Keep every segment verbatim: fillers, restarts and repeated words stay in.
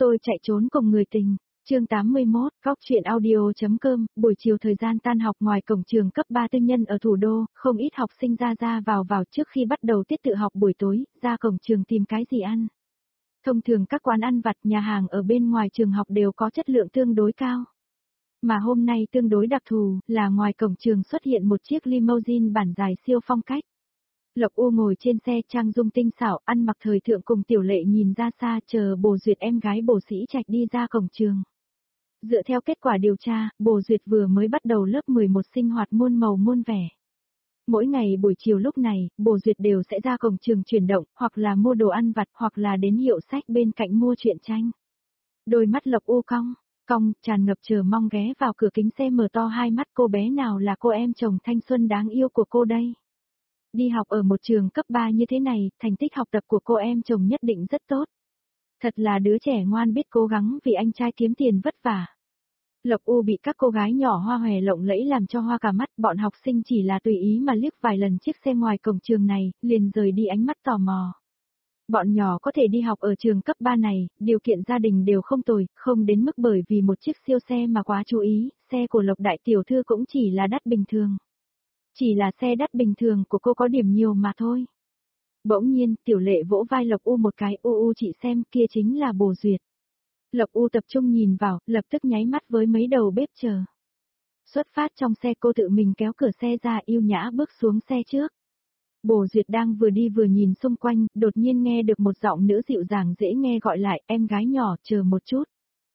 Tôi chạy trốn cùng người tình. Chương tám mươi mốt, góc truyện audio.com, buổi chiều thời gian tan học ngoài cổng trường cấp ba tư nhân ở thủ đô, không ít học sinh ra ra vào vào trước khi bắt đầu tiết tự học buổi tối, ra cổng trường tìm cái gì ăn. Thông thường các quán ăn vặt, nhà hàng ở bên ngoài trường học đều có chất lượng tương đối cao. Mà hôm nay tương đối đặc thù, là ngoài cổng trường xuất hiện một chiếc limousine bản dài siêu phong cách. Lộc U ngồi trên xe trang dung tinh xảo, ăn mặc thời thượng cùng Tiểu Lệ nhìn ra xa chờ Bồ Duyệt em gái Bồ Sĩ Trạch đi ra cổng trường. Dựa theo kết quả điều tra, Bồ Duyệt vừa mới bắt đầu lớp mười một sinh hoạt muôn màu muôn vẻ. Mỗi ngày buổi chiều lúc này, Bồ Duyệt đều sẽ ra cổng trường chuyển động, hoặc là mua đồ ăn vặt, hoặc là đến hiệu sách bên cạnh mua truyện tranh. Đôi mắt Lộc U cong, cong, tràn ngập chờ mong ghé vào cửa kính xe mở to hai mắt, cô bé nào là cô em chồng thanh xuân đáng yêu của cô đây. Đi học ở một trường cấp ba như thế này, thành tích học tập của cô em chồng nhất định rất tốt. Thật là đứa trẻ ngoan biết cố gắng vì anh trai kiếm tiền vất vả. Lộc U bị các cô gái nhỏ hoa hòe lộng lẫy làm cho hoa cả mắt, bọn học sinh chỉ là tùy ý mà liếc vài lần chiếc xe ngoài cổng trường này, liền rời đi ánh mắt tò mò. Bọn nhỏ có thể đi học ở trường cấp ba này, điều kiện gia đình đều không tồi, không đến mức bởi vì một chiếc siêu xe mà quá chú ý, xe của Lộc đại tiểu thư cũng chỉ là đắt bình thường. Chỉ là xe đắt bình thường của cô có điểm nhiều mà thôi. Bỗng nhiên, Tiểu Lệ vỗ vai Lộc U một cái, U U chị xem, kia chính là Bồ Duyệt. Lộc U tập trung nhìn vào, lập tức nháy mắt với mấy đầu bếp chờ. Xuất phát trong xe, cô tự mình kéo cửa xe ra, yêu nhã bước xuống xe trước. Bồ Duyệt đang vừa đi vừa nhìn xung quanh, đột nhiên nghe được một giọng nữ dịu dàng dễ nghe gọi lại, em gái nhỏ, chờ một chút.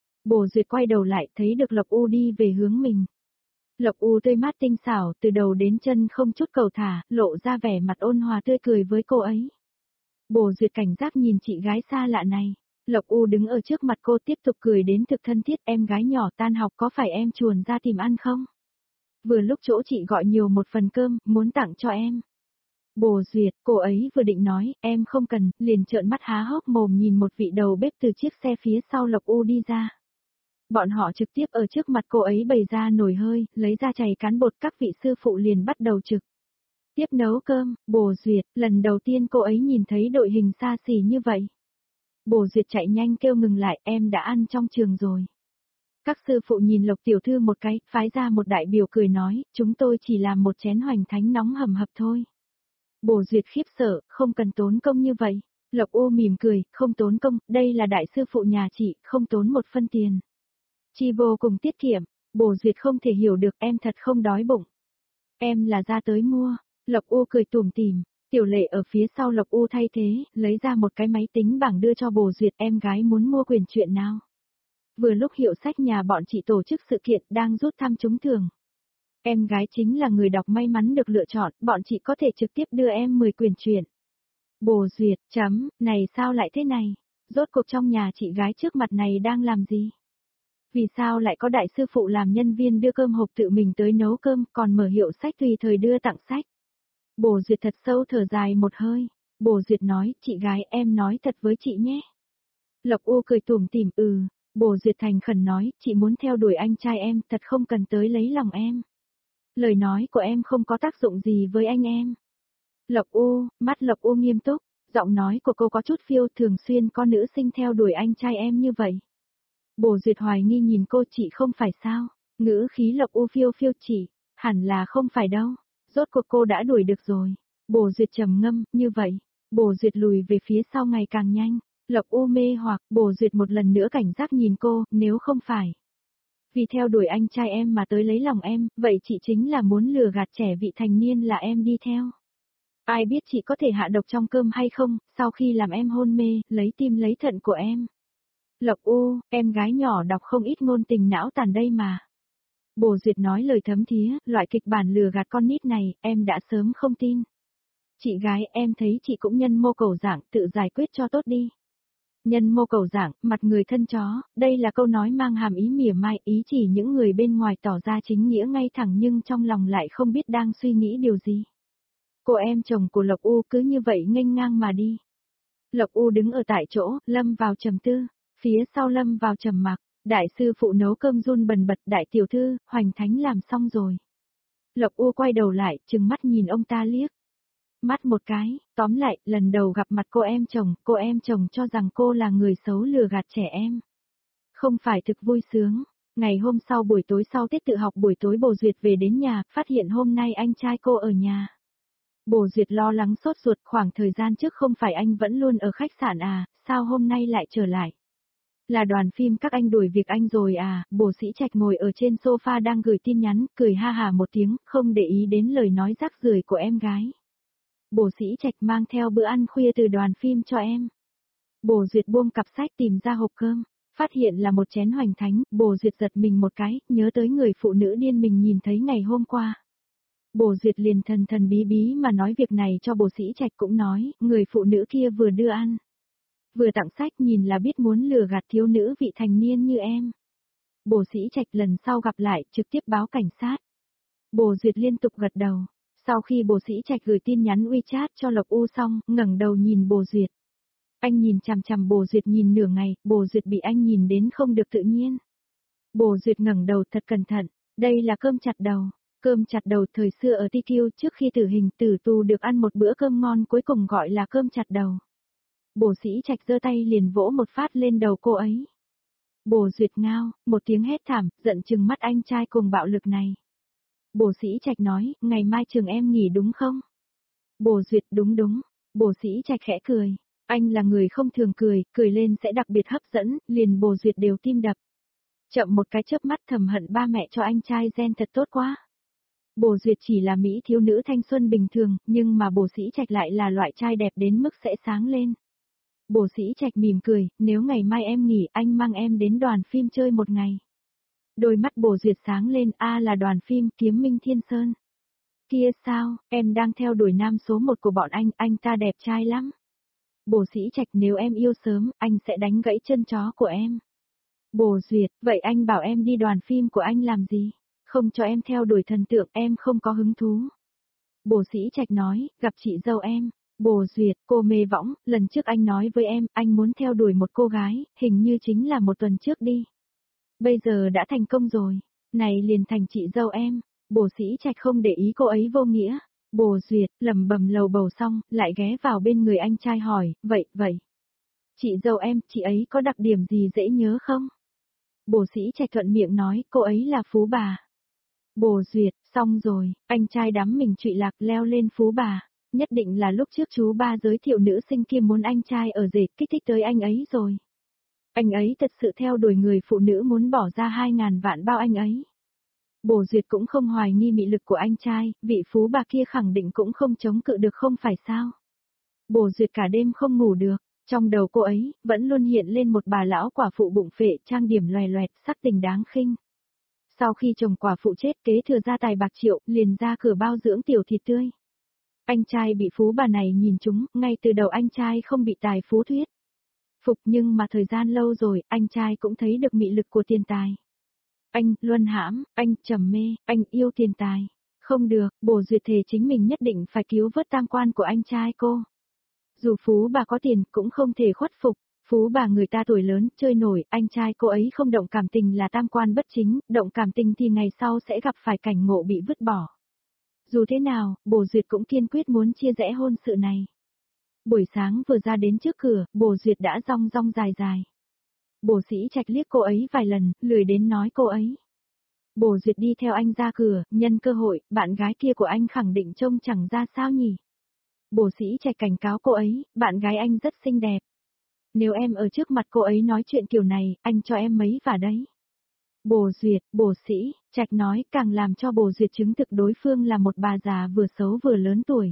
Bồ Duyệt quay đầu lại, thấy được Lộc U đi về hướng mình. Lộc U tươi mát tinh xảo, từ đầu đến chân không chút cầu thả, lộ ra vẻ mặt ôn hòa tươi cười với cô ấy. Bồ Duyệt cảnh giác nhìn chị gái xa lạ này. Lộc U đứng ở trước mặt cô tiếp tục cười đến thực thân thiết, em gái nhỏ tan học có phải em chuồn ra tìm ăn không? Vừa lúc chỗ chị gọi nhiều một phần cơm, muốn tặng cho em. Bồ Duyệt, cô ấy vừa định nói, em không cần, liền trợn mắt há hốc mồm nhìn một vị đầu bếp từ chiếc xe phía sau Lộc U đi ra. Bọn họ trực tiếp ở trước mặt cô ấy bày ra nồi hơi, lấy ra chày cán bột, các vị sư phụ liền bắt đầu trực tiếp nấu cơm. Bồ Duyệt, lần đầu tiên cô ấy nhìn thấy đội hình xa xỉ như vậy. Bồ Duyệt chạy nhanh kêu ngừng lại, em đã ăn trong trường rồi. Các sư phụ nhìn Lộc tiểu thư một cái, phái ra một đại biểu cười nói, chúng tôi chỉ làm một chén hoành thánh nóng hầm hập thôi. Bồ Duyệt khiếp sợ, không cần tốn công như vậy. Lộc U mỉm cười, không tốn công, đây là đại sư phụ nhà chị, không tốn một phân tiền. Chi vô cùng tiết kiệm. Bồ Duyệt không thể hiểu được, em thật không đói bụng. Em là ra tới mua. Lộc U cười tủm tỉm. Tiểu Lệ ở phía sau Lộc U thay thế, lấy ra một cái máy tính bảng đưa cho Bồ Duyệt, em gái muốn mua quyền truyện nào. Vừa lúc hiệu sách nhà bọn chị tổ chức sự kiện đang rút thăm trúng thưởng. Em gái chính là người đọc may mắn được lựa chọn, bọn chị có thể trực tiếp đưa em mười quyền truyện. Bồ Duyệt, chấm, này sao lại thế này? Rốt cuộc trong nhà chị gái trước mặt này đang làm gì? Vì sao lại có đại sư phụ làm nhân viên đưa cơm hộp tự mình tới nấu cơm, còn mở hiệu sách tùy thời đưa tặng sách? Bồ Duyệt thật sâu thở dài một hơi. Bồ Duyệt nói, chị gái em nói thật với chị nhé. Lộc U cười tủm tỉm, ừ. Bồ Duyệt thành khẩn nói, chị muốn theo đuổi anh trai em, thật không cần tới lấy lòng em. Lời nói của em không có tác dụng gì với anh em. Lộc U, mắt Lộc U nghiêm túc, giọng nói của cô có chút phiêu, thường xuyên có nữ sinh theo đuổi anh trai em như vậy. Bồ Duyệt hoài nghi nhìn cô, chị không phải sao? Ngữ khí Lộc U phiêu phiêu, chỉ, hẳn là không phải đâu. Rốt cuộc cô đã đuổi được rồi. Bồ Duyệt trầm ngâm, như vậy. Bồ Duyệt lùi về phía sau ngày càng nhanh. Lộc U mê hoặc, Bồ Duyệt một lần nữa cảnh giác nhìn cô, nếu không phải vì theo đuổi anh trai em mà tới lấy lòng em, vậy chị chính là muốn lừa gạt trẻ vị thành niên là em đi theo. Ai biết chị có thể hạ độc trong cơm hay không, sau khi làm em hôn mê, lấy tim lấy thận của em. Lộc U, em gái nhỏ đọc không ít ngôn tình não tàn đây mà. Bồ Duyệt nói lời thấm thía, loại kịch bản lừa gạt con nít này, em đã sớm không tin. Chị gái, em thấy chị cũng nhân mô cầu dạng, tự giải quyết cho tốt đi. Nhân mô cầu dạng, mặt người thân chó, đây là câu nói mang hàm ý mỉa mai, ý chỉ những người bên ngoài tỏ ra chính nghĩa ngay thẳng nhưng trong lòng lại không biết đang suy nghĩ điều gì. Cô em chồng của Lộc U cứ như vậy nghênh ngang mà đi. Lộc U đứng ở tại chỗ, lâm vào trầm tư, phía sau lâm vào trầm mặc. Đại sư phụ nấu cơm run bần bật, đại tiểu thư, hoành thánh làm xong rồi. Lộc U quay đầu lại, trừng mắt nhìn ông ta liếc. Mắt một cái, tóm lại, lần đầu gặp mặt cô em chồng, cô em chồng cho rằng cô là người xấu lừa gạt trẻ em. Không phải thực vui sướng. Ngày hôm sau buổi tối sau tiết tự học buổi tối Bồ Duyệt về đến nhà, phát hiện hôm nay anh trai cô ở nhà. Bồ Duyệt lo lắng sốt ruột, khoảng thời gian trước không phải anh vẫn luôn ở khách sạn à, sao hôm nay lại trở lại? Là đoàn phim các anh đuổi việc anh rồi à? Bồ Sĩ Trạch ngồi ở trên sofa đang gửi tin nhắn, cười ha hà một tiếng, không để ý đến lời nói rác rưởi của em gái. Bồ Sĩ Trạch mang theo bữa ăn khuya từ đoàn phim cho em. Bồ Duyệt buông cặp sách tìm ra hộp cơm, phát hiện là một chén hoành thánh, Bồ Duyệt giật mình một cái, nhớ tới người phụ nữ điên mình nhìn thấy ngày hôm qua. Bồ Duyệt liền thần thần bí bí mà nói việc này cho Bồ Sĩ Trạch, cũng nói, người phụ nữ kia vừa đưa ăn, vừa tặng sách, nhìn là biết muốn lừa gạt thiếu nữ vị thành niên như em. Bồ Sĩ Trạch lần sau gặp lại, trực tiếp báo cảnh sát. Bồ Duyệt liên tục gật đầu. Sau khi Bồ Sĩ Trạch gửi tin nhắn WeChat cho Lộc U xong, ngẩng đầu nhìn Bồ Duyệt. Anh nhìn chằm chằm Bồ Duyệt nhìn nửa ngày, Bồ Duyệt bị anh nhìn đến không được tự nhiên. Bồ Duyệt ngẩng đầu thật cẩn thận, đây là cơm chặt đầu. Cơm chặt đầu thời xưa ở tê quy trước khi tử hình tử tù được ăn một bữa cơm ngon cuối cùng gọi là cơm chặt đầu. Bồ Sĩ Trạch giơ tay liền vỗ một phát lên đầu cô ấy. Bồ Duyệt ngao, một tiếng hét thảm, giận chừng mắt anh trai cùng bạo lực này. Bồ Sĩ Trạch nói, ngày mai trường em nghỉ đúng không? Bồ Duyệt đúng đúng. Bồ Sĩ Trạch khẽ cười. Anh là người không thường cười, cười lên sẽ đặc biệt hấp dẫn, liền Bồ Duyệt đều tim đập. Chậm một cái chớp mắt thầm hận ba mẹ cho anh trai gen thật tốt quá. Bồ Duyệt chỉ là mỹ thiếu nữ thanh xuân bình thường, nhưng mà Bồ Sĩ Trạch lại là loại trai đẹp đến mức sẽ sáng lên. Bồ Sĩ Trạch mỉm cười, nếu ngày mai em nghỉ anh mang em đến đoàn phim chơi một ngày. Đôi mắt Bồ Duyệt sáng lên, a là đoàn phim Kiếm Minh Thiên Sơn. Kia sao, em đang theo đuổi nam số một của bọn anh, anh ta đẹp trai lắm. Bồ Sĩ Trạch nếu em yêu sớm, anh sẽ đánh gãy chân chó của em. Bồ Duyệt, vậy anh bảo em đi đoàn phim của anh làm gì? Không cho em theo đuổi thần tượng, em không có hứng thú. Bồ Sĩ Trạch nói, gặp chị dâu em. Bồ Duyệt, cô mê võng, lần trước anh nói với em, anh muốn theo đuổi một cô gái, hình như chính là một tuần trước đi. Bây giờ đã thành công rồi, này liền thành chị dâu em. Bồ Sĩ Trạch không để ý cô ấy vô nghĩa. Bồ Duyệt, lầm bầm lầu bầu xong, lại ghé vào bên người anh trai hỏi, vậy, vậy. Chị dâu em, chị ấy có đặc điểm gì dễ nhớ không? Bồ Sĩ Trạch thuận miệng nói, cô ấy là phú bà. Bồ Duyệt, xong rồi, anh trai đắm mình trụy lạc leo lên phú bà. Nhất định là lúc trước chú ba giới thiệu nữ sinh kia muốn anh trai ở rể kích thích tới anh ấy rồi. Anh ấy thật sự theo đuổi người phụ nữ muốn bỏ ra hai ngàn vạn bao anh ấy. Bồ Duyệt cũng không hoài nghi mị lực của anh trai, vị phú bà kia khẳng định cũng không chống cự được không phải sao. Bồ Duyệt cả đêm không ngủ được, trong đầu cô ấy, vẫn luôn hiện lên một bà lão quả phụ bụng phệ trang điểm loè loẹt sắc tình đáng khinh. Sau khi chồng quả phụ chết kế thừa gia tài bạc triệu, liền ra cửa bao dưỡng tiểu thịt tươi. Anh trai bị phú bà này nhìn trúng, ngay từ đầu anh trai không bị tài phú thuyết phục, nhưng mà thời gian lâu rồi, anh trai cũng thấy được mị lực của tiền tài. Anh, luân hãm, anh, trầm mê, anh yêu tiền tài. Không được, Bồ Duyệt thề chính mình nhất định phải cứu vớt tam quan của anh trai cô. Dù phú bà có tiền, cũng không thể khuất phục. Phú bà người ta tuổi lớn, chơi nổi, anh trai cô ấy không động cảm tình là tam quan bất chính, động cảm tình thì ngày sau sẽ gặp phải cảnh ngộ bị vứt bỏ. Dù thế nào, Bồ Duyệt cũng kiên quyết muốn chia rẽ hôn sự này. Buổi sáng vừa ra đến trước cửa, Bồ Duyệt đã rong rong dài dài. Bồ Sĩ Trạch liếc cô ấy vài lần, lười đến nói cô ấy. Bồ Duyệt đi theo anh ra cửa, nhân cơ hội, bạn gái kia của anh khẳng định trông chẳng ra sao nhỉ. Bồ Sĩ Trạch cảnh cáo cô ấy, bạn gái anh rất xinh đẹp. Nếu em ở trước mặt cô ấy nói chuyện kiểu này, anh cho em mấy vả đấy. Bồ Duyệt, Bồ Sĩ Trạch nói càng làm cho Bồ Duyệt chứng thực đối phương là một bà già vừa xấu vừa lớn tuổi.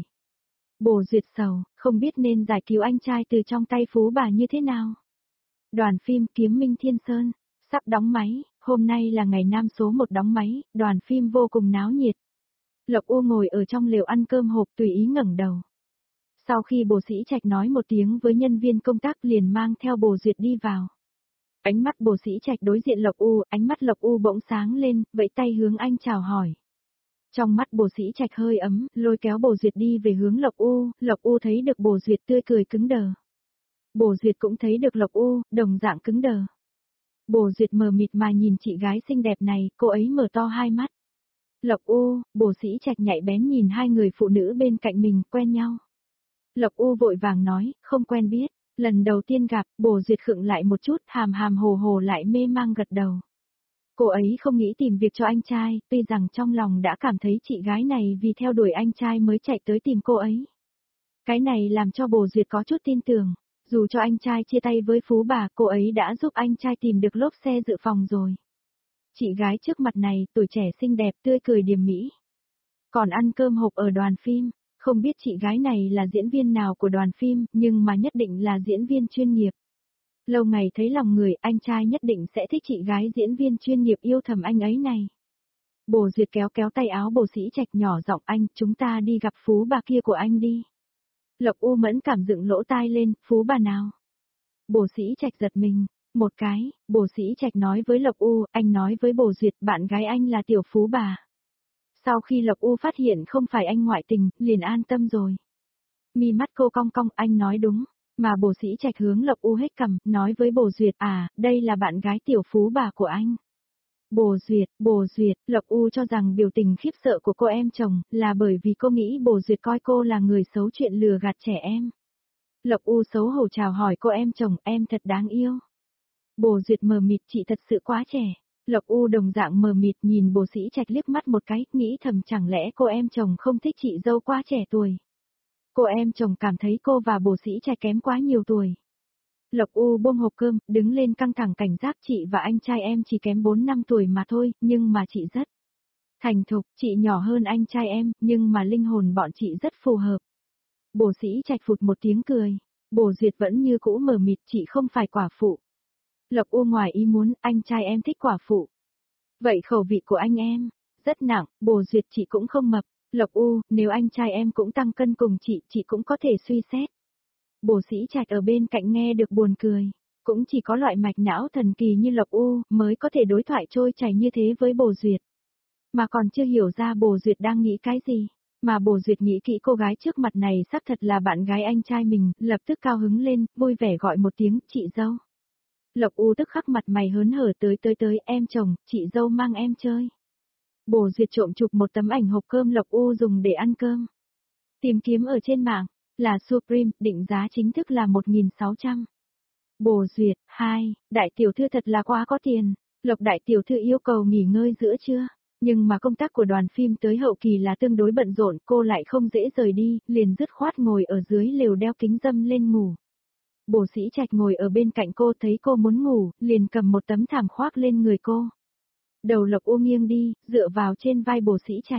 Bồ Duyệt sầu, không biết nên giải cứu anh trai từ trong tay phú bà như thế nào. Đoàn phim Kiếm Minh Thiên Sơn, sắp đóng máy, hôm nay là ngày nam số một đóng máy, đoàn phim vô cùng náo nhiệt. Lộc U ngồi ở trong lều ăn cơm hộp tùy ý ngẩng đầu. Sau khi Bồ Sĩ Trạch nói một tiếng với nhân viên công tác liền mang theo Bồ Duyệt đi vào. Ánh mắt Bồ Sĩ Trạch đối diện Lộc U, ánh mắt Lộc U bỗng sáng lên, vẫy tay hướng anh chào hỏi. Trong mắt Bồ Sĩ Trạch hơi ấm, lôi kéo Bồ Duyệt đi về hướng Lộc U, Lộc U thấy được Bồ Duyệt tươi cười cứng đờ. Bồ Duyệt cũng thấy được Lộc U, đồng dạng cứng đờ. Bồ Duyệt mờ mịt mà nhìn chị gái xinh đẹp này, cô ấy mở to hai mắt. Lộc U, Bồ Sĩ Trạch nhạy bén nhìn hai người phụ nữ bên cạnh mình, quen nhau. Lộc U vội vàng nói, không quen biết, Lần đầu tiên gặp, Bồ Duyệt khựng lại một chút, hàm hàm hồ hồ lại mê mang gật đầu. Cô ấy không nghĩ tìm việc cho anh trai, tuy rằng trong lòng đã cảm thấy chị gái này vì theo đuổi anh trai mới chạy tới tìm cô ấy. Cái này làm cho Bồ Duyệt có chút tin tưởng, dù cho anh trai chia tay với Phú bà, cô ấy đã giúp anh trai tìm được lốp xe dự phòng rồi. Chị gái trước mặt này, tuổi trẻ xinh đẹp, tươi cười điềm mỹ. Còn ăn cơm hộp ở đoàn phim, không biết chị gái này là diễn viên nào của đoàn phim, nhưng mà nhất định là diễn viên chuyên nghiệp. Lâu ngày thấy lòng người, anh trai nhất định sẽ thích chị gái diễn viên chuyên nghiệp yêu thầm anh ấy này. Bồ Duyệt kéo kéo tay áo Bồ Sĩ Trạch nhỏ giọng, anh, chúng ta đi gặp Phú bà kia của anh đi. Lộc U mẫn cảm dựng lỗ tai lên, Phú bà nào? Bồ Sĩ Trạch giật mình, một cái, Bồ Sĩ Trạch nói với Lộc U, anh nói với Bồ Duyệt bạn gái anh là tiểu Phú bà. Sau khi Lộc U phát hiện không phải anh ngoại tình, liền an tâm rồi. Mi mắt cô cong cong, anh nói đúng, mà Bồ Sĩ Trạch hướng Lộc U hết cằm, nói với Bồ Duyệt, à, đây là bạn gái tiểu Phú bà của anh. Bồ Duyệt, Bồ Duyệt, Lộc U cho rằng biểu tình khiếp sợ của cô em chồng, là bởi vì cô nghĩ Bồ Duyệt coi cô là người xấu chuyện lừa gạt trẻ em. Lộc U xấu hổ chào hỏi cô em chồng, em thật đáng yêu. Bồ Duyệt mờ mịt, chị thật sự quá trẻ. Lộc U đồng dạng mờ mịt nhìn Bồ Sĩ Trạch liếc mắt một cái, nghĩ thầm chẳng lẽ cô em chồng không thích chị dâu quá trẻ tuổi. Cô em chồng cảm thấy cô và Bồ Sĩ Trạch kém quá nhiều tuổi. Lộc U buông hộp cơm, đứng lên căng thẳng cảnh giác, chị và anh trai em chỉ kém bốn năm tuổi mà thôi, nhưng mà chị rất thành thục, chị nhỏ hơn anh trai em, nhưng mà linh hồn bọn chị rất phù hợp. Bồ Sĩ Trạch phụt một tiếng cười, Bồ Duyệt vẫn như cũ mờ mịt, chị không phải quả phụ. Lộc U ngoài ý muốn, anh trai em thích quả phụ. Vậy khẩu vị của anh em, rất nặng, Bồ Duyệt chị cũng không mập. Lộc U, nếu anh trai em cũng tăng cân cùng chị, chị cũng có thể suy xét. Bồ Sĩ Trạch ở bên cạnh nghe được buồn cười, cũng chỉ có loại mạch não thần kỳ như Lộc U mới có thể đối thoại trôi chảy như thế với Bồ Duyệt. Mà còn chưa hiểu ra Bồ Duyệt đang nghĩ cái gì, mà Bồ Duyệt nghĩ kỹ cô gái trước mặt này xác thật là bạn gái anh trai mình, lập tức cao hứng lên, vui vẻ gọi một tiếng, chị dâu. Lộc U tức khắc mặt mày hớn hở, tới tới tới, em chồng, chị dâu mang em chơi. Bồ Duyệt trộm chụp một tấm ảnh hộp cơm Lộc U dùng để ăn cơm. Tìm kiếm ở trên mạng, là Supreme, định giá chính thức là một nghìn sáu trăm. Bồ Duyệt, hai, đại tiểu thư thật là quá có tiền. Lộc đại tiểu thư yêu cầu nghỉ ngơi giữa trưa, nhưng mà công tác của đoàn phim tới hậu kỳ là tương đối bận rộn, cô lại không dễ rời đi, liền dứt khoát ngồi ở dưới lều đeo kính râm lên ngủ. Bồ Sĩ Trạch ngồi ở bên cạnh cô, thấy cô muốn ngủ, liền cầm một tấm thảm khoác lên người cô. Đầu Lộc U nghiêng đi, dựa vào trên vai Bồ Sĩ Trạch.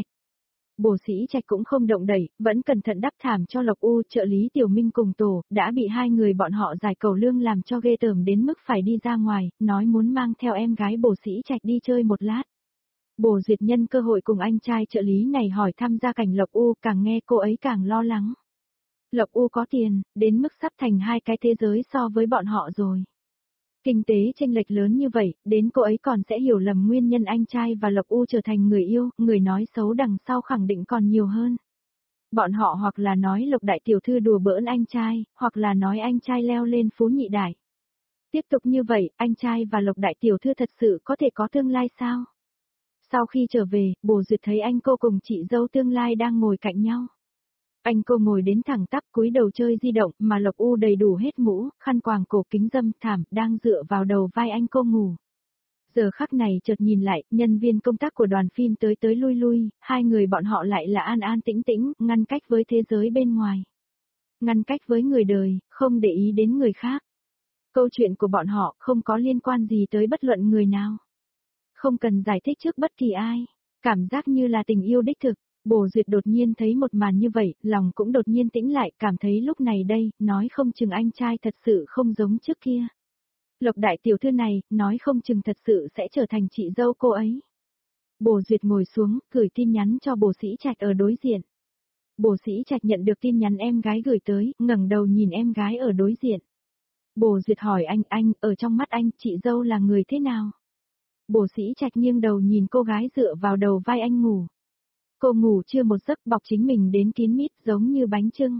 Bồ Sĩ Trạch cũng không động đẩy, vẫn cẩn thận đắp thảm cho Lộc U. Trợ lý Tiểu Minh cùng tổ, đã bị hai người bọn họ giải cầu lương làm cho ghê tởm đến mức phải đi ra ngoài, nói muốn mang theo em gái Bồ Sĩ Trạch đi chơi một lát. Bồ Duyệt nhân cơ hội cùng anh trai trợ lý này hỏi thăm gia cảnh Lộc U, càng nghe cô ấy càng lo lắng. Lộc U có tiền, đến mức sắp thành hai cái thế giới so với bọn họ rồi. Kinh tế chênh lệch lớn như vậy, đến cô ấy còn sẽ hiểu lầm nguyên nhân anh trai và Lộc U trở thành người yêu, người nói xấu đằng sau khẳng định còn nhiều hơn. Bọn họ hoặc là nói Lộc đại tiểu thư đùa bỡn anh trai, hoặc là nói anh trai leo lên phú nhị đại. Tiếp tục như vậy, anh trai và Lộc đại tiểu thư thật sự có thể có tương lai sao? Sau khi trở về, Bồ Duyệt thấy anh cô cùng chị dâu tương lai đang ngồi cạnh nhau. Anh cô ngồi đến thẳng tắp cúi đầu chơi di động, mà Lộc U đầy đủ hết mũ, khăn quàng cổ, kính râm, thảm, đang dựa vào đầu vai anh cô ngủ. Giờ khắc này chợt nhìn lại, nhân viên công tác của đoàn phim tới tới lui lui, hai người bọn họ lại là an an tĩnh tĩnh, ngăn cách với thế giới bên ngoài. Ngăn cách với người đời, không để ý đến người khác. Câu chuyện của bọn họ không có liên quan gì tới bất luận người nào. Không cần giải thích trước bất kỳ ai. Cảm giác như là tình yêu đích thực. Bồ Duyệt đột nhiên thấy một màn như vậy, lòng cũng đột nhiên tĩnh lại, cảm thấy lúc này đây, nói không chừng anh trai thật sự không giống trước kia. Lộc đại tiểu thư này, nói không chừng thật sự sẽ trở thành chị dâu cô ấy. Bồ Duyệt ngồi xuống, gửi tin nhắn cho Bồ Sĩ Trạch ở đối diện. Bồ Sĩ Trạch nhận được tin nhắn em gái gửi tới, ngẩng đầu nhìn em gái ở đối diện. Bồ Duyệt hỏi anh, anh, ở trong mắt anh, chị dâu là người thế nào? Bồ Sĩ Trạch nghiêng đầu nhìn cô gái dựa vào đầu vai anh ngủ. Cô ngủ chưa một giấc, bọc chính mình đến kín mít giống như bánh chưng.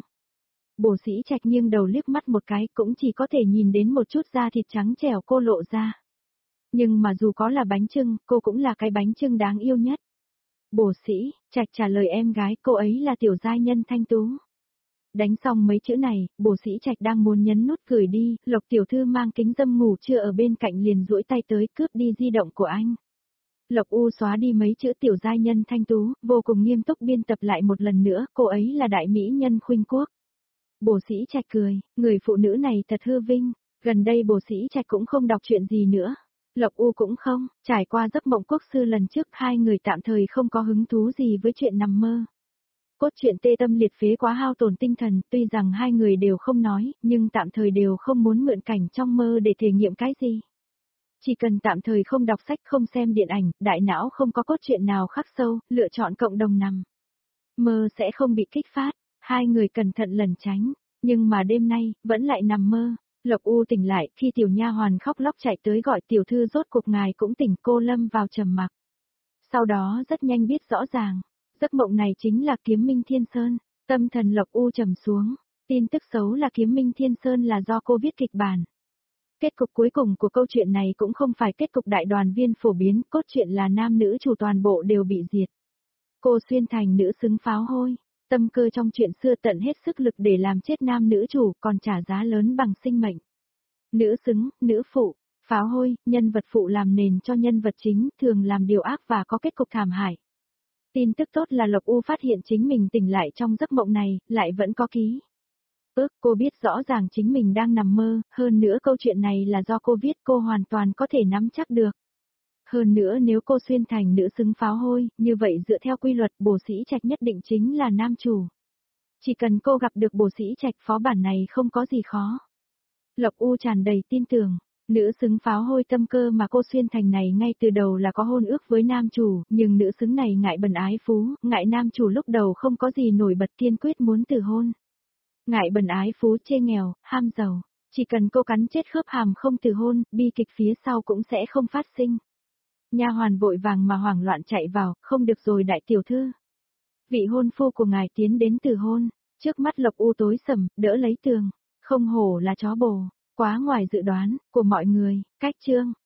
Bồ Sĩ Trạch nghiêng đầu liếc mắt một cái, cũng chỉ có thể nhìn đến một chút da thịt trắng trẻo cô lộ ra. Nhưng mà dù có là bánh chưng, cô cũng là cái bánh chưng đáng yêu nhất. Bồ Sĩ Trạch trả lời em gái, cô ấy là tiểu giai nhân thanh tú. Đánh xong mấy chữ này, Bồ Sĩ Trạch đang muốn nhấn nút gửi đi, Lộc tiểu thư mang kính dâm ngủ trưa ở bên cạnh liền duỗi tay tới cướp đi di động của anh. Lộc U xóa đi mấy chữ tiểu giai nhân thanh tú, vô cùng nghiêm túc biên tập lại một lần nữa, cô ấy là đại mỹ nhân khuynh quốc. Bồ Sĩ Trạch cười, người phụ nữ này thật hư vinh, gần đây Bồ Sĩ Trạch cũng không đọc chuyện gì nữa. Lộc U cũng không, trải qua giấc mộng quốc sư lần trước hai người tạm thời không có hứng thú gì với chuyện nằm mơ. Cốt truyện tê tâm liệt phế quá hao tổn tinh thần, tuy rằng hai người đều không nói, nhưng tạm thời đều không muốn mượn cảnh trong mơ để thể nghiệm cái gì. Chỉ cần tạm thời không đọc sách không xem điện ảnh, đại não không có cốt truyện nào khắc sâu, lựa chọn cộng đồng nằm. Mơ sẽ không bị kích phát, hai người cẩn thận lẩn tránh, nhưng mà đêm nay, vẫn lại nằm mơ. Lộc U tỉnh lại, khi tiểu nha hoàn khóc lóc chạy tới gọi tiểu thư rốt cuộc ngài cũng tỉnh, cô lâm vào trầm mặc. Sau đó rất nhanh biết rõ ràng, giấc mộng này chính là Kiếm Minh Thiên Sơn, tâm thần Lộc U trầm xuống, tin tức xấu là Kiếm Minh Thiên Sơn là do cô viết kịch bản. Kết cục cuối cùng của câu chuyện này cũng không phải kết cục đại đoàn viên phổ biến, cốt truyện là nam nữ chủ toàn bộ đều bị diệt. Cô xuyên thành nữ xứng pháo hôi, tâm cơ trong chuyện xưa tận hết sức lực để làm chết nam nữ chủ còn trả giá lớn bằng sinh mệnh. Nữ xứng, nữ phụ, pháo hôi, nhân vật phụ làm nền cho nhân vật chính, thường làm điều ác và có kết cục thảm hại. Tin tức tốt là Lộc U phát hiện chính mình tỉnh lại trong giấc mộng này, lại vẫn có ký ức, cô biết rõ ràng chính mình đang nằm mơ, hơn nữa câu chuyện này là do cô viết, cô hoàn toàn có thể nắm chắc được. Hơn nữa nếu cô xuyên thành nữ xứng pháo hôi, như vậy dựa theo quy luật Bồ Sĩ Trạch nhất định chính là nam chủ. Chỉ cần cô gặp được Bồ Sĩ Trạch phó bản này không có gì khó. Lộc U tràn đầy tin tưởng, nữ xứng pháo hôi tâm cơ mà cô xuyên thành này ngay từ đầu là có hôn ước với nam chủ, nhưng nữ xứng này ngại bần ái phú, ngại nam chủ lúc đầu không có gì nổi bật kiên quyết muốn từ hôn. Ngại bần ái phú chê nghèo, ham giàu, chỉ cần cô cắn chết khớp hàm không từ hôn, bi kịch phía sau cũng sẽ không phát sinh. Nha hoàn vội vàng mà hoảng loạn chạy vào, không được rồi đại tiểu thư. Vị hôn phu của ngài tiến đến từ hôn, trước mắt Lộc U tối sầm, đỡ lấy tường, không hổ là chó bồ, quá ngoài dự đoán của mọi người, cách chương.